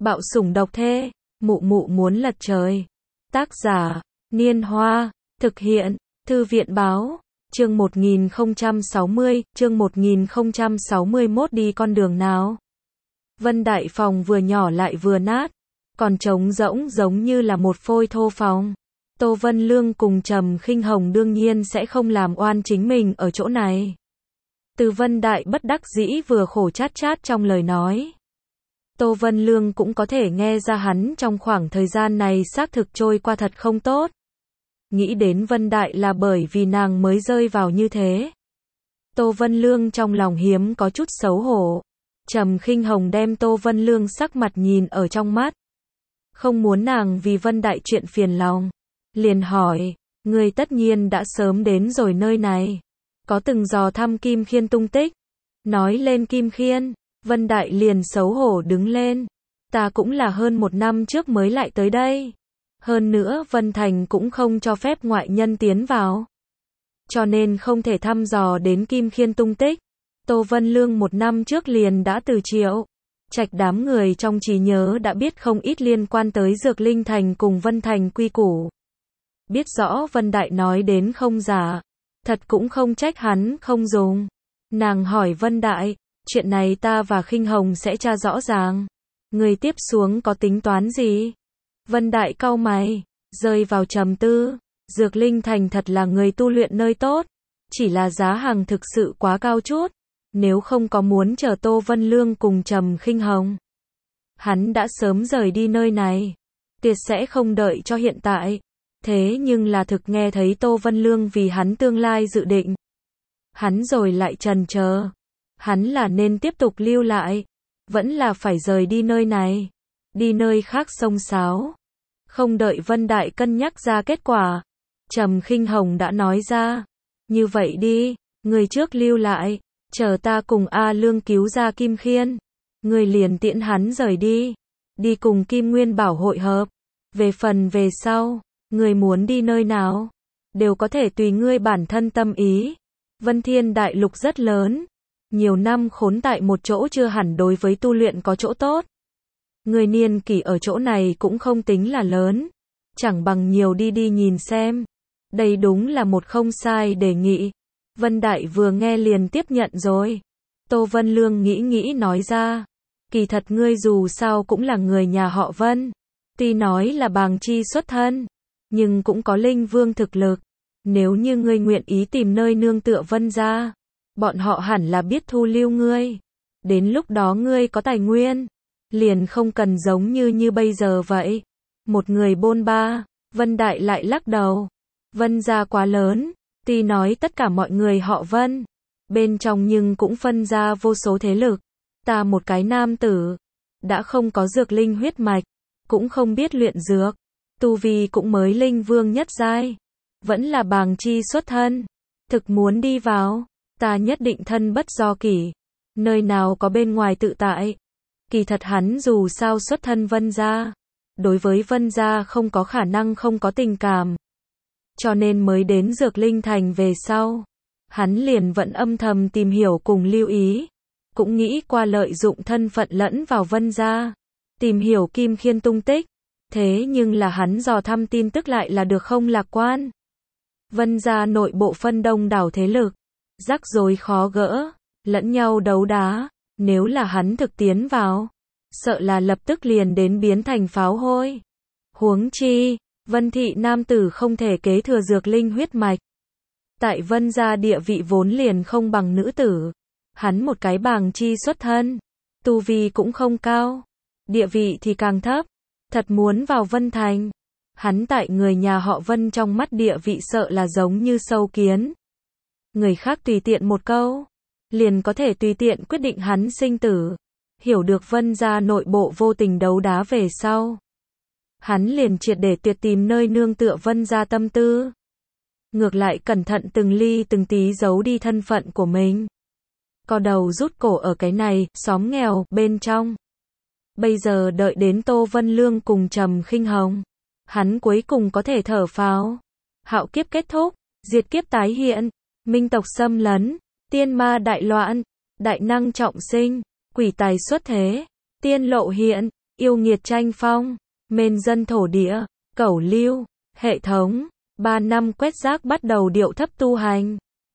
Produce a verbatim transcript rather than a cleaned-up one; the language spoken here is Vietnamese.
Bạo sủng độc thê, mụ mụ muốn lật trời. Tác giả, Niên Hoa, thực hiện, Thư viện báo, chương một nghìn không trăm sáu mươi, chương một nghìn không trăm sáu mươi mốt đi con đường nào. Vân Đại phòng vừa nhỏ lại vừa nát, còn trống rỗng giống như là một phôi thô phòng. Tô Vân Lương cùng Trầm Khinh Hồng đương nhiên sẽ không làm oan chính mình ở chỗ này. Từ Vân Đại bất đắc dĩ vừa khổ chát chát trong lời nói. Tô Vân Lương cũng có thể nghe ra hắn trong khoảng thời gian này xác thực trôi qua thật không tốt. Nghĩ đến Vân Đại là bởi vì nàng mới rơi vào như thế. Tô Vân Lương trong lòng hiếm có chút xấu hổ. Trầm Khinh Hồng đem Tô Vân Lương sắc mặt nhìn ở trong mắt. Không muốn nàng vì Vân Đại chuyện phiền lòng. Liền hỏi, người tất nhiên đã sớm đến rồi nơi này. Có từng dò thăm Kim Khiên tung tích. Nói lên Kim Khiên, Vân Đại liền xấu hổ đứng lên. Ta cũng là hơn một năm trước mới lại tới đây. Hơn nữa Vân Thành cũng không cho phép ngoại nhân tiến vào. Cho nên không thể thăm dò đến Kim Khiên tung tích. Tô Vân Lương một năm trước liền đã từ Triệu Trạch đám người trong trí nhớ đã biết không ít liên quan tới Dược Linh Thành cùng Vân Thành quy củ. Biết rõ Vân Đại nói đến không giả. Thật cũng không trách hắn không dùng. Nàng hỏi Vân Đại, chuyện này ta và Khinh Hồng sẽ tra rõ ràng. Người tiếp xuống có tính toán gì? Vân Đại cau mày, rơi vào trầm tư. Dược Linh Thành thật là người tu luyện nơi tốt. Chỉ là giá hàng thực sự quá cao chút. Nếu không có muốn chờ Tô Vân Lương cùng Trầm Khinh Hồng, hắn đã sớm rời đi nơi này. Tuyệt sẽ không đợi cho hiện tại. Thế nhưng là thực nghe thấy Tô Vân Lương vì hắn tương lai dự định. Hắn rồi lại chần chờ. Hắn là nên tiếp tục lưu lại. Vẫn là phải rời đi nơi này. Đi nơi khác xông xáo. Không đợi Vân Đại cân nhắc ra kết quả. Trầm Khinh Hồng đã nói ra. Như vậy đi, người trước lưu lại. Chờ ta cùng A Lương cứu ra Kim Khiên. Người liền tiễn hắn rời đi. Đi cùng Kim Nguyên Bảo hội hợp. Về phần về sau, người muốn đi nơi nào, đều có thể tùy ngươi bản thân tâm ý. Vân Thiên Đại Lục rất lớn. Nhiều năm khốn tại một chỗ chưa hẳn đối với tu luyện có chỗ tốt. Người niên kỷ ở chỗ này cũng không tính là lớn. Chẳng bằng nhiều đi đi nhìn xem. Đây đúng là một không sai đề nghị. Vân Đại vừa nghe liền tiếp nhận rồi. Tô Vân Lương nghĩ nghĩ nói ra. Kỳ thật ngươi dù sao cũng là người nhà họ Vân. Tuy nói là bàng chi xuất thân, nhưng cũng có linh vương thực lực. Nếu như ngươi nguyện ý tìm nơi nương tựa Vân gia, bọn họ hẳn là biết thu lưu ngươi. Đến lúc đó ngươi có tài nguyên, liền không cần giống như như bây giờ vậy. Một người bôn ba. Vân Đại lại lắc đầu. Vân gia quá lớn. Tuy nói tất cả mọi người họ Vân, bên trong nhưng cũng phân ra vô số thế lực. Ta một cái nam tử, đã không có dược linh huyết mạch, cũng không biết luyện dược, tu vi cũng mới linh vương nhất giai, vẫn là bàng chi xuất thân. Thực muốn đi vào, ta nhất định thân bất do kỷ, nơi nào có bên ngoài tự tại. Kỳ thật hắn dù sao xuất thân Vân gia, đối với Vân gia không có khả năng không có tình cảm. Cho nên mới đến Dược Linh Thành về sau, hắn liền vẫn âm thầm tìm hiểu cùng lưu ý, cũng nghĩ qua lợi dụng thân phận lẫn vào Vân gia, tìm hiểu Kim Khiên tung tích. Thế nhưng là hắn dò thăm tin tức lại là được không lạc quan. Vân gia nội bộ phân đông đảo thế lực, rắc rối khó gỡ, lẫn nhau đấu đá. Nếu là hắn thực tiến vào, sợ là lập tức liền đến biến thành pháo hôi. Huống chi, Vân thị nam tử không thể kế thừa dược linh huyết mạch. Tại Vân gia địa vị vốn liền không bằng nữ tử. Hắn một cái bàng chi xuất thân, tu vi cũng không cao, địa vị thì càng thấp. Thật muốn vào Vân Thành, hắn tại người nhà họ Vân trong mắt địa vị sợ là giống như sâu kiến. Người khác tùy tiện một câu, liền có thể tùy tiện quyết định hắn sinh tử. Hiểu được Vân gia nội bộ vô tình đấu đá về sau, hắn liền triệt để tuyệt tìm nơi nương tựa Vân gia tâm tư. Ngược lại cẩn thận từng ly từng tí giấu đi thân phận của mình. Co đầu rút cổ ở cái này, xóm nghèo, bên trong. Bây giờ đợi đến Tô Vân Lương cùng Trầm Khinh Hồng, hắn cuối cùng có thể thở phào. Hạo kiếp kết thúc, diệt kiếp tái hiện, minh tộc xâm lấn, tiên ma đại loạn, đại năng trọng sinh, quỷ tài xuất thế, tiên lộ hiện, yêu nghiệt tranh phong, mên dân thổ địa, cẩu lưu, hệ thống, ba năm quét rác bắt đầu điệu thấp tu hành.